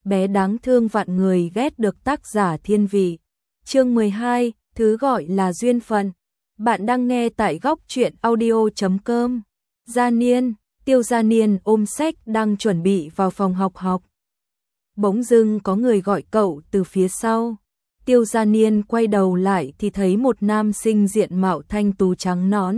bé đáng thương vạn người ghét được tác giả thiên vị. Chương 12, thứ gọi là duyên phận. Bạn đang nghe tại góc truyện audio.com. Gia Niên, Tiêu Gia Niên ôm sách đang chuẩn bị vào phòng học. Bỗng dưng có người gọi cậu từ phía sau. Tiêu Gia Niên quay đầu lại thì thấy một nam sinh diện mạo thanh tú trắng nõn.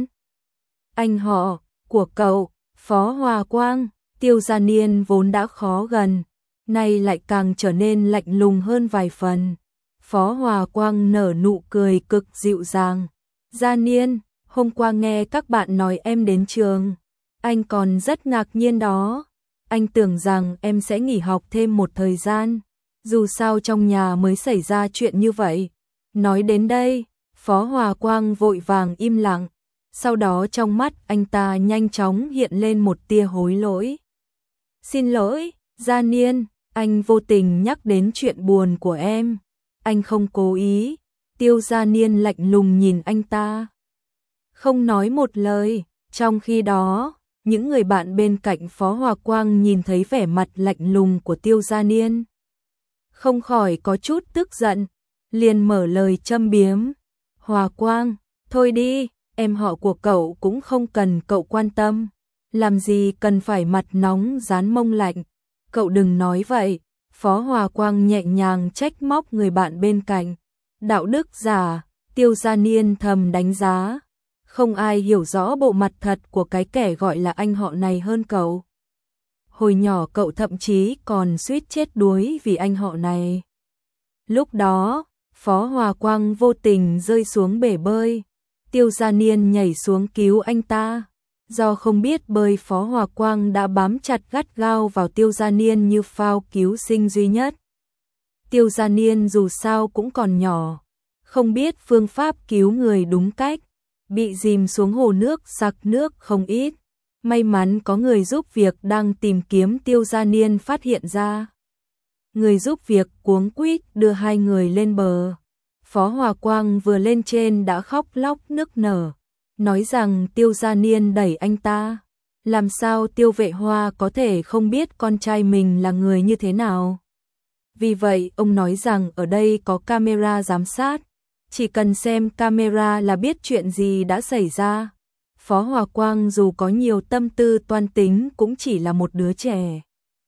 Anh họ của cậu, Phó Hòa Quang. Tiêu Gia Niên vốn đã khó gần, nay lại càng trở nên lạnh lùng hơn vài phần. Phó Hòa Quang nở nụ cười cực dịu dàng. Gia Niên, hôm qua nghe các bạn nói em đến trường, anh còn rất ngạc nhiên đó. Anh tưởng rằng em sẽ nghỉ học thêm một thời gian, dù sao trong nhà mới xảy ra chuyện như vậy. Nói đến đây, Phó Hòa Quang vội vàng im lặng, sau đó trong mắt anh ta nhanh chóng hiện lên một tia hối lỗi. Xin lỗi, Gia Niên, anh vô tình nhắc đến chuyện buồn của em. Anh không cố ý. Tiêu Gia Niên lạnh lùng nhìn anh ta, không nói một lời. Trong khi đó, những người bạn bên cạnh Phó Hòa Quang nhìn thấy vẻ mặt lạnh lùng của Tiêu Gia Niên, không khỏi có chút tức giận, liền mở lời châm biếm. Hòa Quang, thôi đi, em họ của cậu cũng không cần cậu quan tâm, làm gì cần phải mặt nóng dán mông lạnh. Cậu đừng nói vậy. Phó Hòa Quang nhẹ nhàng trách móc người bạn bên cạnh. Đạo đức giả. Tiêu Gia Niên thầm đánh giá, không ai hiểu rõ bộ mặt thật của cái kẻ gọi là anh họ này hơn cậu. Hồi nhỏ cậu thậm chí còn suýt chết đuối vì anh họ này. Lúc đó, Phó Hòa Quang vô tình rơi xuống bể bơi. Tiêu Gia Niên nhảy xuống cứu anh ta. Do không biết bơi, Phó Hòa Quang đã bám chặt gắt gao vào Tiêu Gia Niên như phao cứu sinh duy nhất. Tiêu Gia Niên dù sao cũng còn nhỏ, không biết phương pháp cứu người đúng cách, bị dìm xuống hồ nước sặc nước không ít. May mắn có người giúp việc đang tìm kiếm Tiêu Gia Niên phát hiện ra. Người giúp việc cuống quýt đưa hai người lên bờ. Phó Hòa Quang vừa lên trên đã khóc lóc nức nở, nói rằng Tiêu Gia Niên đẩy anh ta. Làm sao Tiêu Vệ Hoa có thể không biết con trai mình là người như thế nào? Vì vậy ông nói rằng ở đây có camera giám sát, chỉ cần xem camera là biết chuyện gì đã xảy ra. Phó Hòa Quang dù có nhiều tâm tư toan tính cũng chỉ là một đứa trẻ.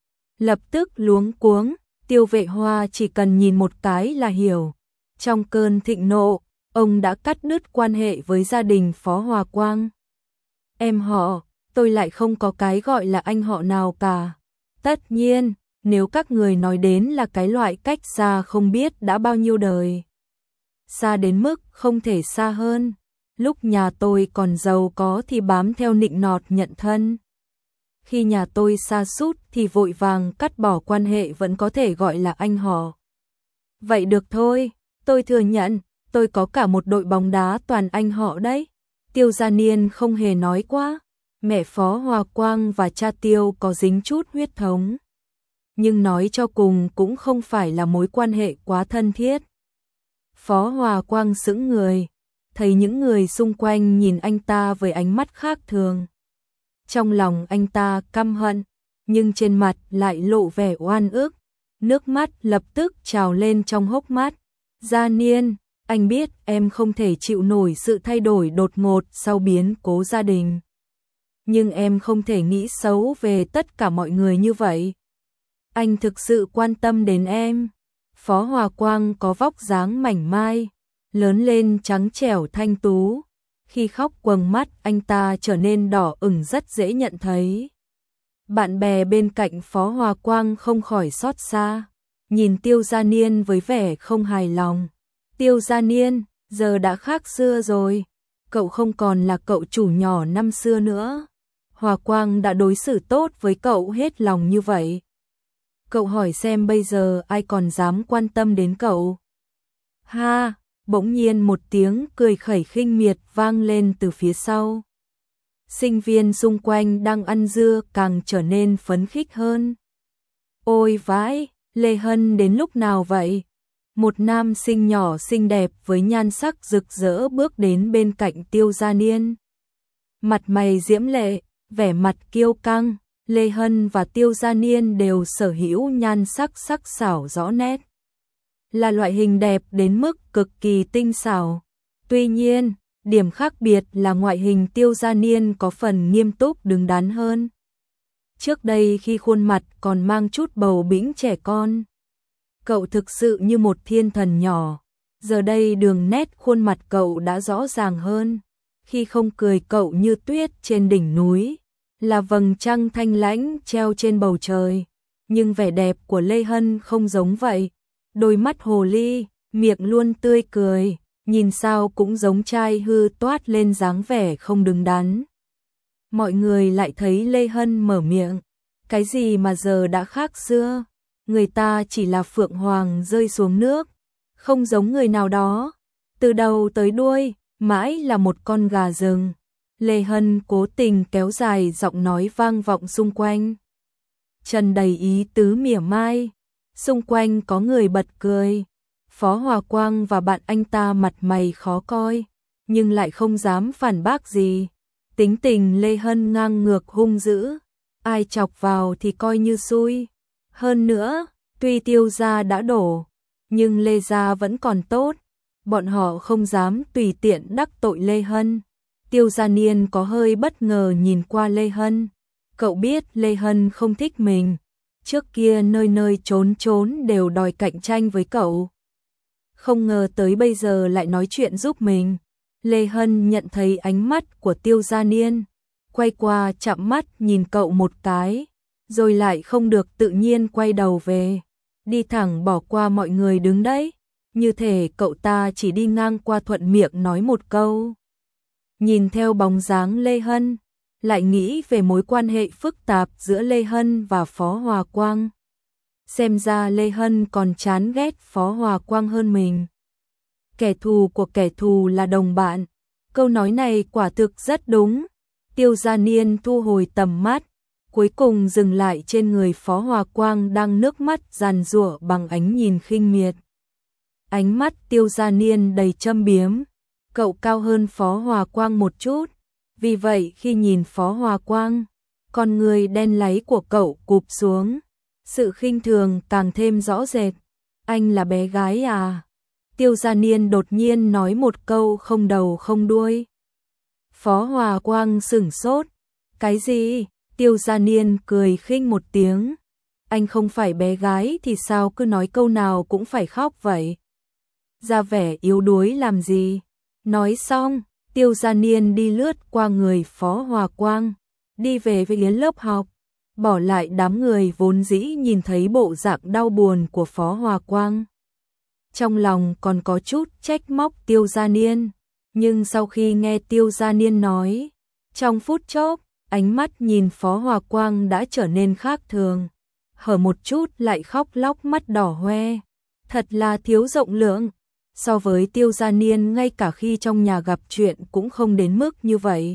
Lập tức luống cuống, Tiêu Vệ Hoa chỉ cần nhìn một cái là hiểu. Trong cơn thịnh nộ, ông đã cắt đứt quan hệ với gia đình Phó Hòa Quang. Em họ, tôi lại không có cái gọi là anh họ nào cả. Tất nhiên, nếu các người nói đến là cái loại cách xa không biết đã bao nhiêu đời, xa đến mức không thể xa hơn. Lúc nhà tôi còn giàu có thì bám theo nịnh nọt nhận thân. Khi nhà tôi sa sút thì vội vàng cắt bỏ quan hệ vẫn có thể gọi là anh họ. Vậy được thôi, tôi thừa nhận, tôi có cả một đội bóng đá toàn anh họ đấy. Tiêu Gia Niên không hề nói quá. Mẹ Phó Hòa Quang và cha Tiêu có dính chút huyết thống, nhưng nói cho cùng cũng không phải là mối quan hệ quá thân thiết. Phó Hòa Quang sững người, thấy những người xung quanh nhìn anh ta với ánh mắt khác thường. Trong lòng anh ta căm hận, nhưng trên mặt lại lộ vẻ oan ức, nước mắt lập tức trào lên trong hốc mắt. Gia Niên, anh biết em không thể chịu nổi sự thay đổi đột ngột sau biến cố gia đình, nhưng em không thể nghĩ xấu về tất cả mọi người như vậy. Anh thực sự quan tâm đến em. Phó Hòa Quang có vóc dáng mảnh mai, lớn lên trắng trẻo thanh tú. Khi khóc quầng mắt anh ta trở nên đỏ ửng rất dễ nhận thấy. Bạn bè bên cạnh Phó Hòa Quang không khỏi xót xa, nhìn Tiêu Gia Niên với vẻ không hài lòng. Tiêu Gia Niên, giờ đã khác xưa rồi. Cậu không còn là cậu chủ nhỏ năm xưa nữa. Hòa Quang đã đối xử tốt với cậu hết lòng như vậy. Cậu hỏi xem bây giờ ai còn dám quan tâm đến cậu? Ha, bỗng nhiên một tiếng cười khẩy khinh miệt vang lên từ phía sau. Sinh viên xung quanh đang ăn dưa càng trở nên phấn khích hơn. Ôi vãi, Lê Hân đến lúc nào vậy? Một nam sinh nhỏ xinh đẹp với nhan sắc rực rỡ bước đến bên cạnh Tiêu Gia Niên. Mặt mày diễm lệ, vẻ mặt kiêu căng, Lê Hân và Tiêu Gia Niên đều sở hữu nhan sắc sắc sảo rõ nét. Là loại hình đẹp đến mức cực kỳ tinh xảo. Tuy nhiên, điểm khác biệt là ngoại hình Tiêu Gia Niên có phần nghiêm túc đứng đắn hơn. Trước đây khi khuôn mặt còn mang chút bầu bĩnh trẻ con, cậu thực sự như một thiên thần nhỏ. Giờ đây đường nét khuôn mặt cậu đã rõ ràng hơn. Khi không cười cậu như tuyết trên đỉnh núi, là vầng trăng thanh lãnh treo trên bầu trời. Nhưng vẻ đẹp của Lê Hân không giống vậy. Đôi mắt hồ ly, miệng luôn tươi cười, nhìn sao cũng giống trai hư toát lên dáng vẻ không đứng đắn. Mọi người lại thấy Lê Hân mở miệng. Cái gì mà giờ đã khác xưa? Người ta chỉ là phượng hoàng rơi xuống nước, không giống người nào đó. Từ đầu tới đuôi, mãi là một con gà rừng. Lê Hân cố tình kéo dài giọng nói vang vọng xung quanh. Trần đầy ý tứ mỉa mai. Xung quanh có người bật cười. Phó Hòa Quang và bạn anh ta mặt mày khó coi, nhưng lại không dám phản bác gì. Tính tình Lê Hân ngang ngược hung dữ, ai chọc vào thì coi như xui. Hơn nữa, tuy Tiêu gia đã đổ, nhưng Lê gia vẫn còn tốt. Bọn họ không dám tùy tiện đắc tội Lê Hân. Tiêu Gia Niên có hơi bất ngờ nhìn qua Lê Hân. Cậu biết Lê Hân không thích mình. Trước kia nơi nơi trốn trốn đều đòi cạnh tranh với cậu. Không ngờ tới bây giờ lại nói chuyện giúp mình. Lê Hân nhận thấy ánh mắt của Tiêu Gia Niên, quay qua chạm mắt nhìn cậu một cái, rồi lại không được tự nhiên quay đầu về, đi thẳng bỏ qua mọi người đứng đấy, như thể cậu ta chỉ đi ngang qua thuận miệng nói một câu. Nhìn theo bóng dáng Lê Hân, lại nghĩ về mối quan hệ phức tạp giữa Lê Hân và Phó Hòa Quang. Xem ra Lê Hân còn chán ghét Phó Hòa Quang hơn mình. Kẻ thù của kẻ thù là đồng bạn. Câu nói này quả thực rất đúng. Tiêu Gia Niên thu hồi tầm mắt, cuối cùng dừng lại trên người Phó Hòa Quang đang nước mắt giàn giụa bằng ánh nhìn khinh miệt. Ánh mắt Tiêu Gia Niên đầy châm biếm. Cậu cao hơn Phó Hòa Quang một chút, vì vậy khi nhìn Phó Hòa Quang, con người đen láy của cậu cụp xuống. Sự khinh thường càng thêm rõ rệt. Anh là bé gái à? Tiêu Gia Niên đột nhiên nói một câu không đầu không đuôi. Phó Hòa Quang sửng sốt. Cái gì? Tiêu Gia Niên cười khinh một tiếng. Anh không phải bé gái thì sao cứ nói câu nào cũng phải khóc vậy? Ra vẻ yếu đuối làm gì? Nói xong, Tiêu Gia Niên đi lướt qua người Phó Hòa Quang, đi về phía lớp học, bỏ lại đám người vốn dĩ nhìn thấy bộ dạng đau buồn của Phó Hòa Quang. Trong lòng còn có chút trách móc Tiêu Gia Niên, nhưng sau khi nghe Tiêu Gia Niên nói, trong phút chốc, ánh mắt nhìn Phó Hòa Quang đã trở nên khác thường, hở một chút lại khóc lóc mắt đỏ hoe, thật là thiếu rộng lượng. So với Tiêu Gia Niên ngay cả khi trong nhà gặp chuyện cũng không đến mức như vậy.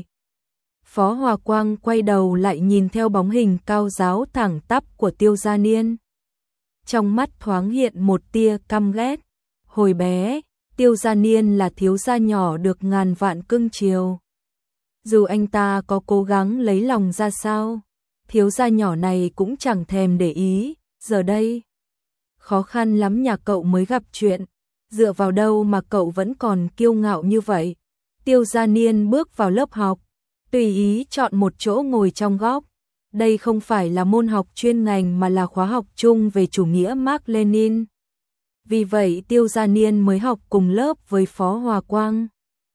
Phó Hòa Quang quay đầu lại nhìn theo bóng hình cao ráo thẳng tắp của Tiêu Gia Niên. Trong mắt thoáng hiện một tia căm ghét. Hồi bé, Tiêu Gia Niên là thiếu gia nhỏ được ngàn vạn cưng chiều. Dù anh ta có cố gắng lấy lòng ra sao, thiếu gia nhỏ này cũng chẳng thèm để ý. Giờ đây, khó khăn lắm nhà cậu mới gặp chuyện. Dựa vào đâu mà cậu vẫn còn kiêu ngạo như vậy? Tiêu Gia Niên bước vào lớp học, tùy ý chọn một chỗ ngồi trong góc. Đây không phải là môn học chuyên ngành mà là khóa học chung về chủ nghĩa Mác Lênin. Vì vậy Tiêu Gia Niên mới học cùng lớp với Phó Hòa Quang,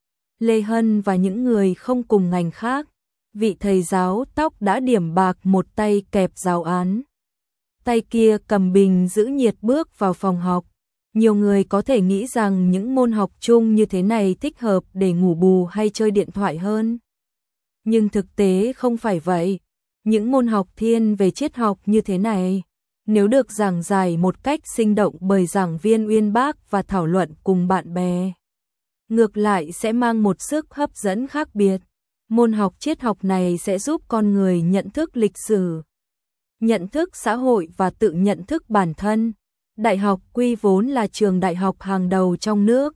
Lê Hân và những người không cùng ngành khác. Vị thầy giáo tóc đã điểm bạc một tay kẹp giáo án, tay kia cầm bình giữ nhiệt bước vào phòng học. Nhiều người có thể nghĩ rằng những môn học chung như thế này thích hợp để ngủ bù hay chơi điện thoại hơn. Nhưng thực tế không phải vậy. Những môn học thiên về triết học như thế này, nếu được giảng giải một cách sinh động bởi giảng viên uyên bác và thảo luận cùng bạn bè, ngược lại sẽ mang một sức hấp dẫn khác biệt. Môn học triết học này sẽ giúp con người nhận thức lịch sử, nhận thức xã hội và tự nhận thức bản thân. Đại học quy vốn là trường đại học hàng đầu trong nước.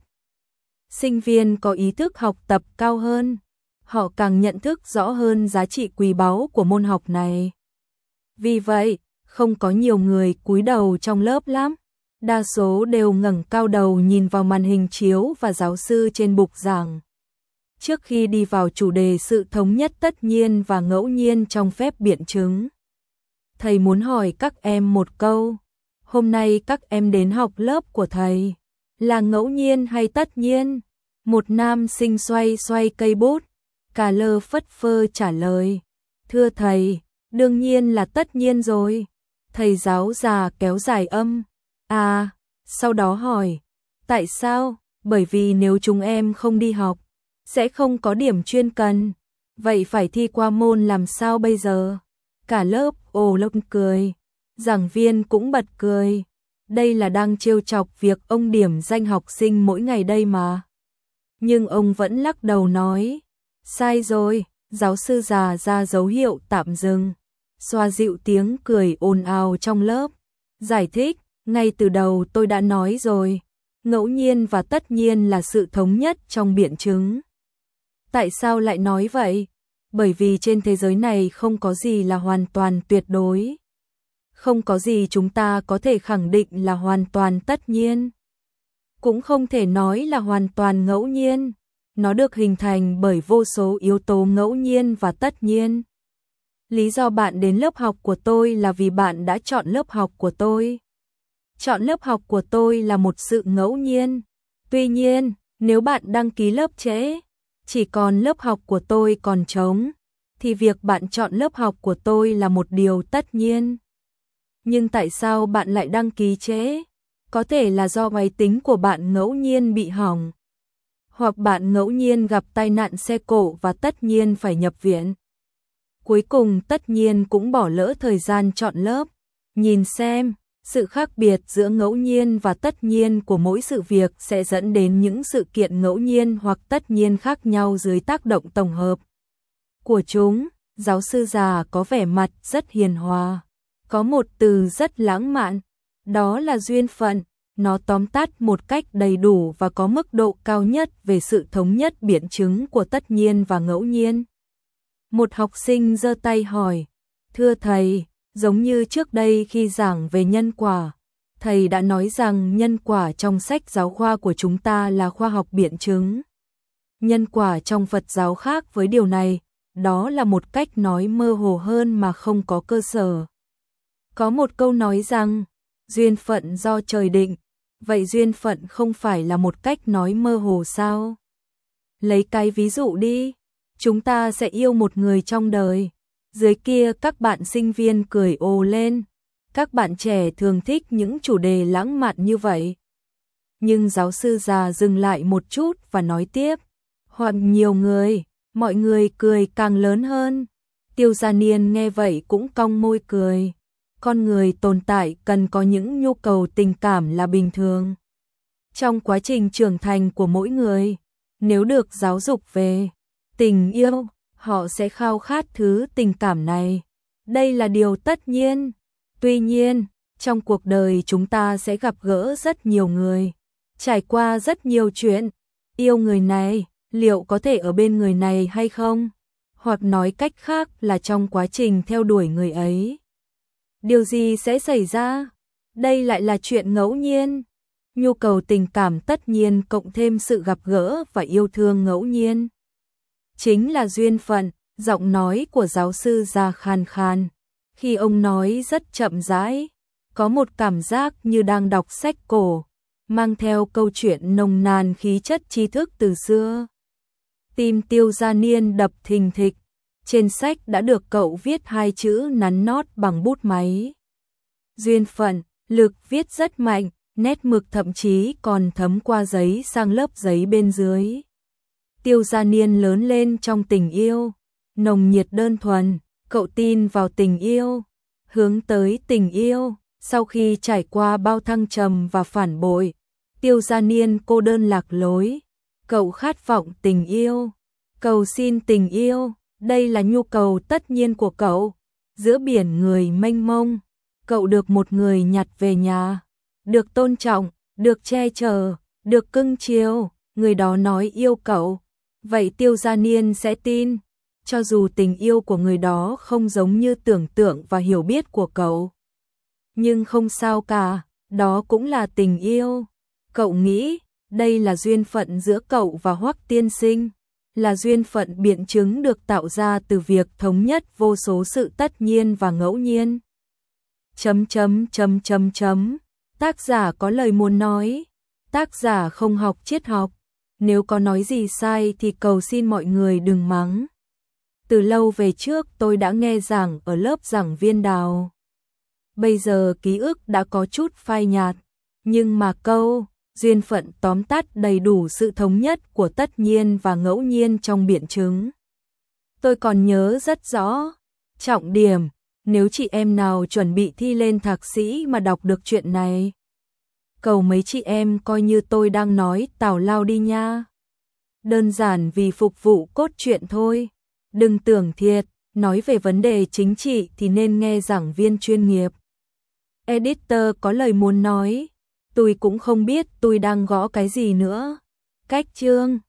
Sinh viên có ý thức học tập cao hơn, họ càng nhận thức rõ hơn giá trị quý báu của môn học này. Vì vậy, không có nhiều người cúi đầu trong lớp lắm. Đa số đều ngẩng cao đầu nhìn vào màn hình chiếu và giáo sư trên bục giảng. Trước khi đi vào chủ đề sự thống nhất tất nhiên và ngẫu nhiên trong phép biện chứng, thầy muốn hỏi các em một câu. Hôm nay các em đến học lớp của thầy là ngẫu nhiên hay tất nhiên? Một nam sinh xoay xoay cây bút, cà lơ phất phơ trả lời. Thưa thầy, đương nhiên là tất nhiên rồi. Thầy giáo già kéo dài âm. À, sau đó hỏi. Tại sao? Bởi vì nếu chúng em không đi học, sẽ không có điểm chuyên cần. Vậy phải thi qua môn làm sao bây giờ? Cả lớp ồ lên cười. Giảng viên cũng bật cười. Đây là đang trêu chọc việc ông điểm danh học sinh mỗi ngày đây mà. Nhưng ông vẫn lắc đầu nói. Sai rồi, giáo sư già ra dấu hiệu tạm dừng. Xoa dịu tiếng cười ồn ào trong lớp. Giải thích, ngay từ đầu tôi đã nói rồi. Ngẫu nhiên và tất nhiên là sự thống nhất trong biện chứng. Tại sao lại nói vậy? Bởi vì trên thế giới này không có gì là hoàn toàn tuyệt đối. Không có gì chúng ta có thể khẳng định là hoàn toàn tất nhiên. Cũng không thể nói là hoàn toàn ngẫu nhiên. Nó được hình thành bởi vô số yếu tố ngẫu nhiên và tất nhiên. Lý do bạn đến lớp học của tôi là vì bạn đã chọn lớp học của tôi. Chọn lớp học của tôi là một sự ngẫu nhiên. Tuy nhiên, nếu bạn đăng ký lớp trễ, chỉ còn lớp học của tôi còn trống, thì việc bạn chọn lớp học của tôi là một điều tất nhiên. Nhưng tại sao bạn lại đăng ký trễ? Có thể là do máy tính của bạn ngẫu nhiên bị hỏng, hoặc bạn ngẫu nhiên gặp tai nạn xe cộ và tất nhiên phải nhập viện. Cuối cùng tất nhiên cũng bỏ lỡ thời gian chọn lớp. Nhìn xem, sự khác biệt giữa ngẫu nhiên và tất nhiên của mỗi sự việc sẽ dẫn đến những sự kiện ngẫu nhiên hoặc tất nhiên khác nhau dưới tác động tổng hợp của chúng. Giáo sư già có vẻ mặt rất hiền hòa. Có một từ rất lãng mạn, đó là duyên phận. Nó tóm tắt một cách đầy đủ và có mức độ cao nhất về sự thống nhất biện chứng của tất nhiên và ngẫu nhiên. Một học sinh giơ tay hỏi, thưa thầy, giống như trước đây khi giảng về nhân quả, thầy đã nói rằng nhân quả trong sách giáo khoa của chúng ta là khoa học biện chứng. Nhân quả trong Phật giáo khác với điều này, đó là một cách nói mơ hồ hơn mà không có cơ sở. Có một câu nói rằng, duyên phận do trời định, vậy duyên phận không phải là một cách nói mơ hồ sao? Lấy cái ví dụ đi, chúng ta sẽ yêu một người trong đời. Dưới kia các bạn sinh viên cười ồ lên. Các bạn trẻ thường thích những chủ đề lãng mạn như vậy. Nhưng giáo sư già dừng lại một chút và nói tiếp. Hoặc nhiều người, mọi người cười càng lớn hơn. Tiêu Gia Niên nghe vậy cũng cong môi cười. Con người tồn tại cần có những nhu cầu tình cảm là bình thường. Trong quá trình trưởng thành của mỗi người, nếu được giáo dục về tình yêu, họ sẽ khao khát thứ tình cảm này. Đây là điều tất nhiên. Tuy nhiên, trong cuộc đời chúng ta sẽ gặp gỡ rất nhiều người, trải qua rất nhiều chuyện. Yêu người này, liệu có thể ở bên người này hay không? Hoặc nói cách khác là trong quá trình theo đuổi người ấy, điều gì sẽ xảy ra? Đây lại là chuyện ngẫu nhiên. Nhu cầu tình cảm tất nhiên cộng thêm sự gặp gỡ và yêu thương ngẫu nhiên. Chính là duyên phận. Giọng nói của giáo sư già khàn khàn. Khi ông nói rất chậm rãi, có một cảm giác như đang đọc sách cổ, mang theo câu chuyện nồng nàn khí chất tri thức từ xưa. Tim Tiêu Gia Niên đập thình thịch. Trên sách đã được cậu viết hai chữ nắn nót bằng bút máy. Duyên phận, lực viết rất mạnh, nét mực thậm chí còn thấm qua giấy sang lớp giấy bên dưới. Tiêu Gia Niên lớn lên trong tình yêu, nồng nhiệt đơn thuần, cậu tin vào tình yêu, hướng tới tình yêu. Sau khi trải qua bao thăng trầm và phản bội, Tiêu Gia Niên cô đơn lạc lối, cậu khát vọng tình yêu, cầu xin tình yêu. Đây là nhu cầu tất nhiên của cậu. Giữa biển người mênh mông, cậu được một người nhặt về nhà, được tôn trọng, được che chở, được cưng chiều, người đó nói yêu cậu. Vậy Tiêu Gia Niên sẽ tin. cho dù tình yêu của người đó không giống như tưởng tượng và hiểu biết của cậu. Nhưng không sao cả, đó cũng là tình yêu. Cậu nghĩ, đây là duyên phận giữa cậu và Hoắc tiên sinh, là duyên phận biện chứng được tạo ra từ việc thống nhất vô số sự tất nhiên và ngẫu nhiên. Tác giả có lời muốn nói. Tác giả không học triết học. Nếu có nói gì sai thì cầu xin mọi người đừng mắng. Từ lâu về trước tôi đã nghe giảng ở lớp giảng viên Đào. Bây giờ ký ức đã có chút phai nhạt, nhưng mà câu duyên phận tóm tắt đầy đủ sự thống nhất của tất nhiên và ngẫu nhiên trong biện chứng. Tôi còn nhớ rất rõ. Trọng điểm, nếu chị em nào chuẩn bị thi lên thạc sĩ mà đọc được chuyện này, cầu mấy chị em coi như tôi đang nói tào lao đi nha. Đơn giản vì phục vụ cốt truyện thôi. Đừng tưởng thiệt, nói về vấn đề chính trị thì nên nghe giảng viên chuyên nghiệp. Editor có lời muốn nói. Tôi cũng không biết tôi đang gõ cái gì nữa. Cách chương